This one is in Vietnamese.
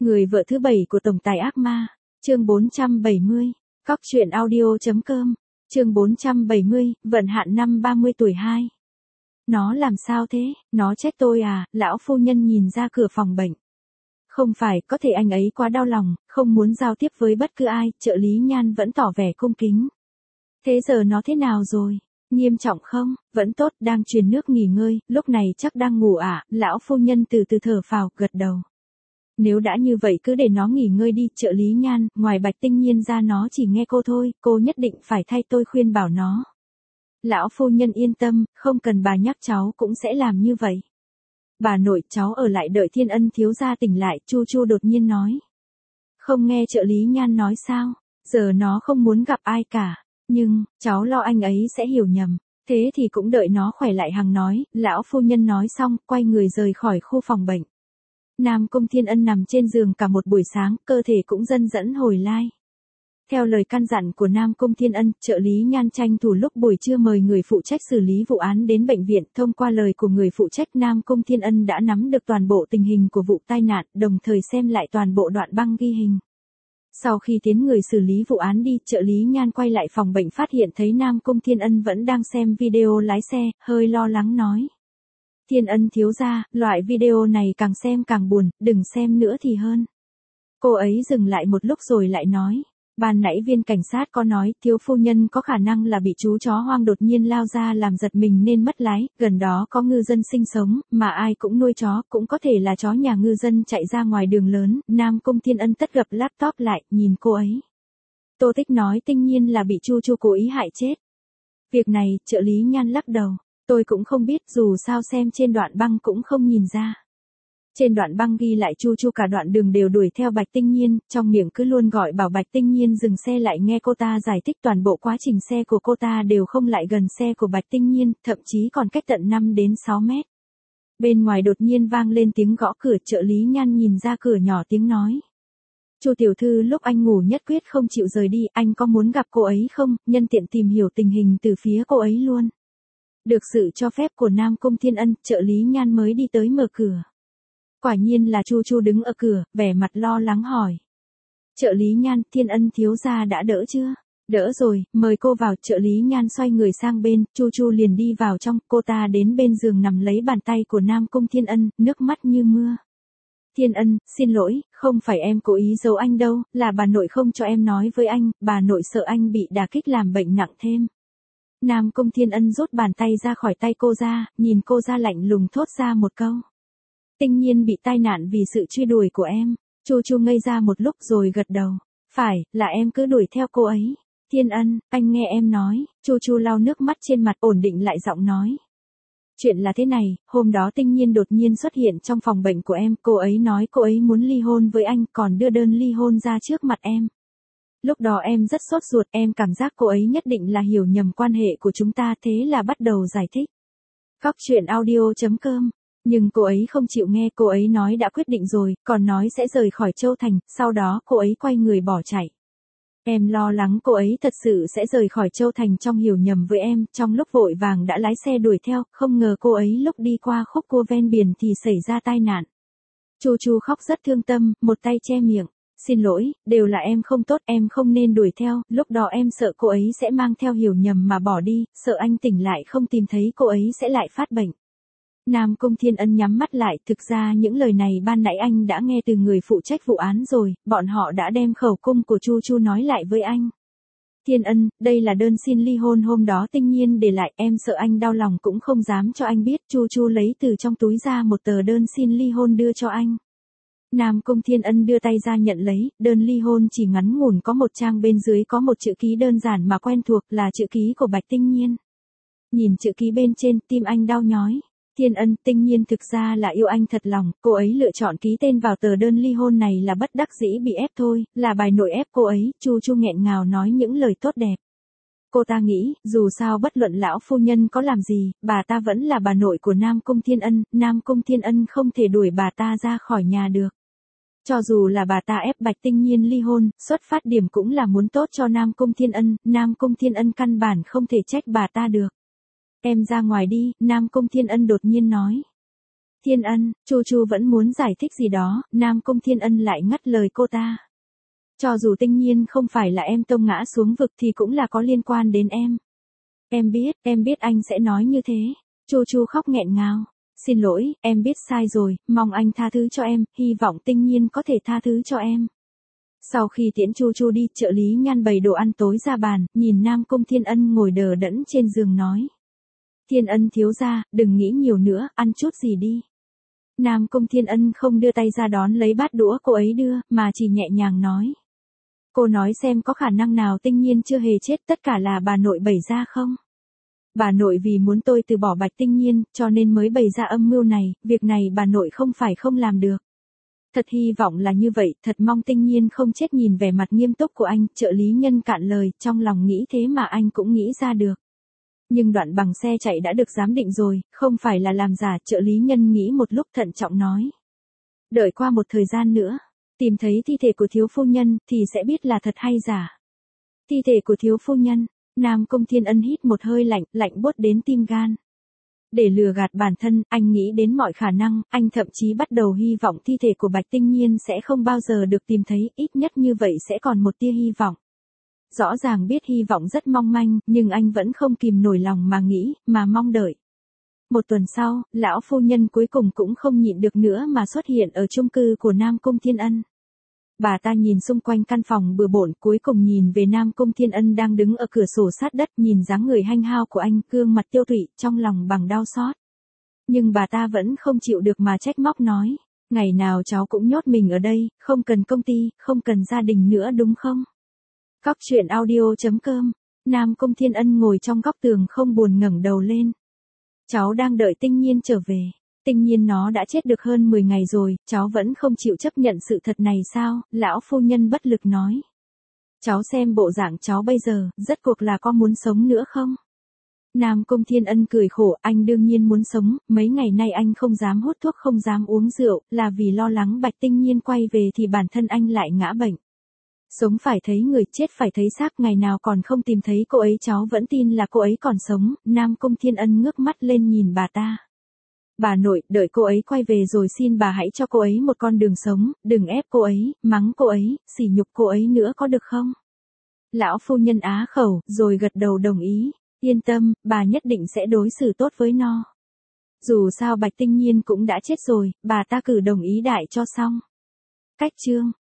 Người vợ thứ 7 của tổng tài ác ma, chương 470, Cóc truyện audio.com, chương 470, vận hạn năm 30 tuổi 2. Nó làm sao thế, nó trách tôi à, lão phu nhân nhìn ra cửa phòng bệnh. Không phải, có thể anh ấy quá đau lòng, không muốn giao tiếp với bất cứ ai, trợ lý Nhan vẫn tỏ vẻ cung kính. Thế giờ nó thế nào rồi? Nghiêm trọng không? Vẫn tốt, đang truyền nước nghỉ ngơi, lúc này chắc đang ngủ à, lão phu nhân từ từ thở phào, gật đầu. Nếu đã như vậy cứ để nó nghỉ ngơi đi, trợ lý Nhan, ngoài Bạch Tinh Nhiên ra nó chỉ nghe cô thôi, cô nhất định phải thay tôi khuyên bảo nó. Lão phu nhân yên tâm, không cần bà nhắc cháu cũng sẽ làm như vậy. Bà nội, cháu ở lại đợi Thiên Ân thiếu gia tỉnh lại, Chu Chu đột nhiên nói. Không nghe trợ lý Nhan nói sao, giờ nó không muốn gặp ai cả, nhưng, cháu lo anh ấy sẽ hiểu nhầm, thế thì cũng đợi nó khỏe lại. Hằng nói, lão phu nhân nói xong, quay người rời khỏi khu phòng bệnh. Nam Cung Thiên Ân nằm trên giường cả một buổi sáng, cơ thể cũng dần dẫn hồi lai. Theo lời căn dặn của Nam Cung Thiên Ân, trợ lý Nhan tranh thủ lúc buổi trưa mời người phụ trách xử lý vụ án đến bệnh viện. Thông qua lời của người phụ trách, Nam Cung Thiên Ân đã nắm được toàn bộ tình hình của vụ tai nạn, đồng thời xem lại toàn bộ đoạn băng ghi hình. Sau khi tiến người xử lý vụ án đi, trợ lý Nhan quay lại phòng bệnh phát hiện thấy Nam Cung Thiên Ân vẫn đang xem video lái xe, hơi lo lắng nói. Thiên Ân thiếu gia, loại video này càng xem càng buồn, đừng xem nữa thì hơn. Cô ấy dừng lại một lúc rồi lại nói. Ban nãy viên cảnh sát có nói, thiếu phu nhân có khả năng là bị chú chó hoang đột nhiên lao ra làm giật mình nên mất lái, gần đó có ngư dân sinh sống, mà ai cũng nuôi chó, cũng có thể là chó nhà ngư dân chạy ra ngoài đường lớn. Nam Cung Thiên Ân tất gập laptop lại, nhìn cô ấy. Tô Tích nói Tinh Nhiên là bị Chu Chu cố ý hại chết. Việc này, trợ lý Nhan lắc đầu. Tôi cũng không biết, dù sao xem trên đoạn băng cũng không nhìn ra. Trên đoạn băng ghi lại Chu Chu cả đoạn đường đều đuổi theo Bạch Tinh Nhiên, trong miệng cứ luôn gọi bảo Bạch Tinh Nhiên dừng xe lại, nghe cô ta giải thích toàn bộ quá trình xe của cô ta đều không lại gần xe của Bạch Tinh Nhiên, thậm chí còn cách tận 5 đến 6 mét. Bên ngoài đột nhiên vang lên tiếng gõ cửa, trợ lý Nhan nhìn ra cửa nhỏ tiếng nói. Chu tiểu thư lúc anh ngủ nhất quyết không chịu rời đi, anh có muốn gặp cô ấy không, nhân tiện tìm hiểu tình hình từ phía cô ấy luôn. Được sự cho phép của Nam Cung Thiên Ân, trợ lý Nhan mới đi tới mở cửa. Quả nhiên là Chu Chu đứng ở cửa, vẻ mặt lo lắng hỏi. Trợ lý Nhan, Thiên Ân thiếu gia đã đỡ chưa? Đỡ rồi, mời cô vào. Trợ lý Nhan xoay người sang bên, Chu Chu liền đi vào trong, cô ta đến bên giường nằm lấy bàn tay của Nam Cung Thiên Ân, nước mắt như mưa. Thiên Ân, xin lỗi, không phải em cố ý giấu anh đâu, là bà nội không cho em nói với anh, bà nội sợ anh bị đả kích làm bệnh nặng thêm. Nam Cung Thiên Ân rút bàn tay ra khỏi tay cô ra, nhìn cô ra lạnh lùng thốt ra một câu. Tinh Nhiên bị tai nạn vì sự truy đuổi của em. Chu Chu ngây ra một lúc rồi gật đầu. Phải, là em cứ đuổi theo cô ấy. Thiên Ân, anh nghe em nói. Chu Chu lau nước mắt trên mặt, ổn định lại giọng nói. Chuyện là thế này, hôm đó Tinh Nhiên đột nhiên xuất hiện trong phòng bệnh của em. Cô ấy nói cô ấy muốn ly hôn với anh, còn đưa đơn ly hôn ra trước mặt em. Lúc đó em rất sốt ruột, em cảm giác cô ấy nhất định là hiểu nhầm quan hệ của chúng ta, thế là bắt đầu giải thích. Cóc truyện audio.com. Nhưng cô ấy không chịu nghe, cô ấy nói đã quyết định rồi, còn nói sẽ rời khỏi Châu Thành, sau đó cô ấy quay người bỏ chạy. Em lo lắng cô ấy thật sự sẽ rời khỏi Châu Thành trong hiểu nhầm với em, trong lúc vội vàng đã lái xe đuổi theo, không ngờ cô ấy lúc đi qua khúc cua ven biển thì xảy ra tai nạn. Chu Chu khóc rất thương tâm, một tay che miệng. Xin lỗi, đều là em không tốt, em không nên đuổi theo, lúc đó em sợ cô ấy sẽ mang theo hiểu nhầm mà bỏ đi, sợ anh tỉnh lại không tìm thấy cô ấy sẽ lại phát bệnh. Nam Cung Thiên Ân nhắm mắt lại, thực ra những lời này ban nãy anh đã nghe từ người phụ trách vụ án rồi, bọn họ đã đem khẩu cung của Chu Chu nói lại với anh. Thiên Ân, đây là đơn xin ly hôn hôm đó Tinh Nhiên để lại, em sợ anh đau lòng cũng không dám cho anh biết. Chu Chu lấy từ trong túi ra một tờ đơn xin ly hôn đưa cho anh. Nam Cung Thiên Ân đưa tay ra nhận lấy, đơn ly hôn chỉ ngắn ngủn có một trang, bên dưới có một chữ ký đơn giản mà quen thuộc, là chữ ký của Bạch Tinh Nhiên. Nhìn chữ ký bên trên, tim anh đau nhói. Thiên Ân, Tinh Nhiên thực ra là yêu anh thật lòng, cô ấy lựa chọn ký tên vào tờ đơn ly hôn này là bất đắc dĩ bị ép thôi, là bà nội ép cô ấy. Chu Chu nghẹn ngào nói những lời tốt đẹp. Cô ta nghĩ, dù sao bất luận lão phu nhân có làm gì, bà ta vẫn là bà nội của Nam Cung Thiên Ân, Nam Cung Thiên Ân không thể đuổi bà ta ra khỏi nhà được. Cho dù là bà ta ép Bạch Tinh Nhiên ly hôn, xuất phát điểm cũng là muốn tốt cho Nam Cung Thiên Ân, Nam Cung Thiên Ân căn bản không thể trách bà ta được. Em ra ngoài đi, Nam Cung Thiên Ân đột nhiên nói. Thiên Ân, Chu Chu vẫn muốn giải thích gì đó, Nam Cung Thiên Ân lại ngắt lời cô ta. Cho dù Tinh Nhiên không phải là em tông ngã xuống vực thì cũng là có liên quan đến em. Em biết anh sẽ nói như thế. Chu Chu khóc nghẹn ngào. Xin lỗi, em biết sai rồi, mong anh tha thứ cho em, hy vọng Tinh Nhiên có thể tha thứ cho em. Sau khi tiễn Chu Chu đi, trợ lý Nhan bày đồ ăn tối ra bàn, nhìn Nam Cung Thiên Ân ngồi đờ đẫn trên giường nói. Thiên Ân thiếu gia, đừng nghĩ nhiều nữa, ăn chút gì đi. Nam Cung Thiên Ân không đưa tay ra đón lấy bát đũa cô ấy đưa, mà chỉ nhẹ nhàng nói. Cô nói xem có khả năng nào Tinh Nhiên chưa hề chết, tất cả là bà nội bày ra không? Bà nội vì muốn tôi từ bỏ Bạch Tinh Nhiên, cho nên mới bày ra âm mưu này, việc này bà nội không phải không làm được. Thật hy vọng là như vậy, thật mong Tinh Nhiên không chết. Nhìn vẻ mặt nghiêm túc của anh, trợ lý Nhân cạn lời, trong lòng nghĩ thế mà anh cũng nghĩ ra được. Nhưng đoạn bằng xe chạy đã được giám định rồi, không phải là làm giả, trợ lý Nhân nghĩ một lúc thận trọng nói. Đợi qua một thời gian nữa, tìm thấy thi thể của thiếu phu nhân, thì sẽ biết là thật hay giả. Thi thể của thiếu phu nhân, Nam Cung Thiên Ân hít một hơi lạnh, lạnh buốt đến tim gan. Để lừa gạt bản thân, anh nghĩ đến mọi khả năng, anh thậm chí bắt đầu hy vọng thi thể của Bạch Tinh Nhiên sẽ không bao giờ được tìm thấy, ít nhất như vậy sẽ còn một tia hy vọng. Rõ ràng biết hy vọng rất mong manh, nhưng anh vẫn không kìm nổi lòng mà nghĩ, mà mong đợi. Một tuần sau, lão phu nhân cuối cùng cũng không nhịn được nữa mà xuất hiện ở chung cư của Nam Cung Thiên Ân. Bà ta nhìn xung quanh căn phòng bừa bộn, cuối cùng nhìn về Nam Cung Thiên Ân đang đứng ở cửa sổ sát đất, nhìn dáng người hanh hao của anh, gương mặt tiêu tụy, trong lòng bằng đau xót. Nhưng bà ta vẫn không chịu được mà trách móc nói, ngày nào cháu cũng nhốt mình ở đây, không cần công ty, không cần gia đình nữa đúng không? Cóc truyện audio.com. Nam Cung Thiên Ân ngồi trong góc tường không buồn ngẩng đầu lên. Cháu đang đợi Tinh Nhiên trở về. Tinh Nhiên nó đã chết được hơn 10 ngày rồi, cháu vẫn không chịu chấp nhận sự thật này sao? Lão phu nhân bất lực nói. Cháu xem bộ dạng cháu bây giờ, rốt cuộc là có muốn sống nữa không? Nam Cung Thiên Ân cười khổ, anh đương nhiên muốn sống, mấy ngày nay anh không dám hút thuốc, không dám uống rượu, là vì lo lắng Bạch Tinh Nhiên quay về thì bản thân anh lại ngã bệnh. Sống phải thấy người, chết phải thấy xác, ngày nào còn không tìm thấy cô ấy cháu vẫn tin là cô ấy còn sống. Nam Cung Thiên Ân ngước mắt lên nhìn bà ta. Bà nội, đợi cô ấy quay về rồi xin bà hãy cho cô ấy một con đường sống, đừng ép cô ấy, mắng cô ấy, sỉ nhục cô ấy nữa có được không? Lão phu nhân á khẩu, rồi gật đầu đồng ý. Yên tâm, bà nhất định sẽ đối xử tốt với nó. Dù sao Bạch Tinh Nhiên cũng đã chết rồi, bà ta cử đồng ý đại cho xong. Cách chương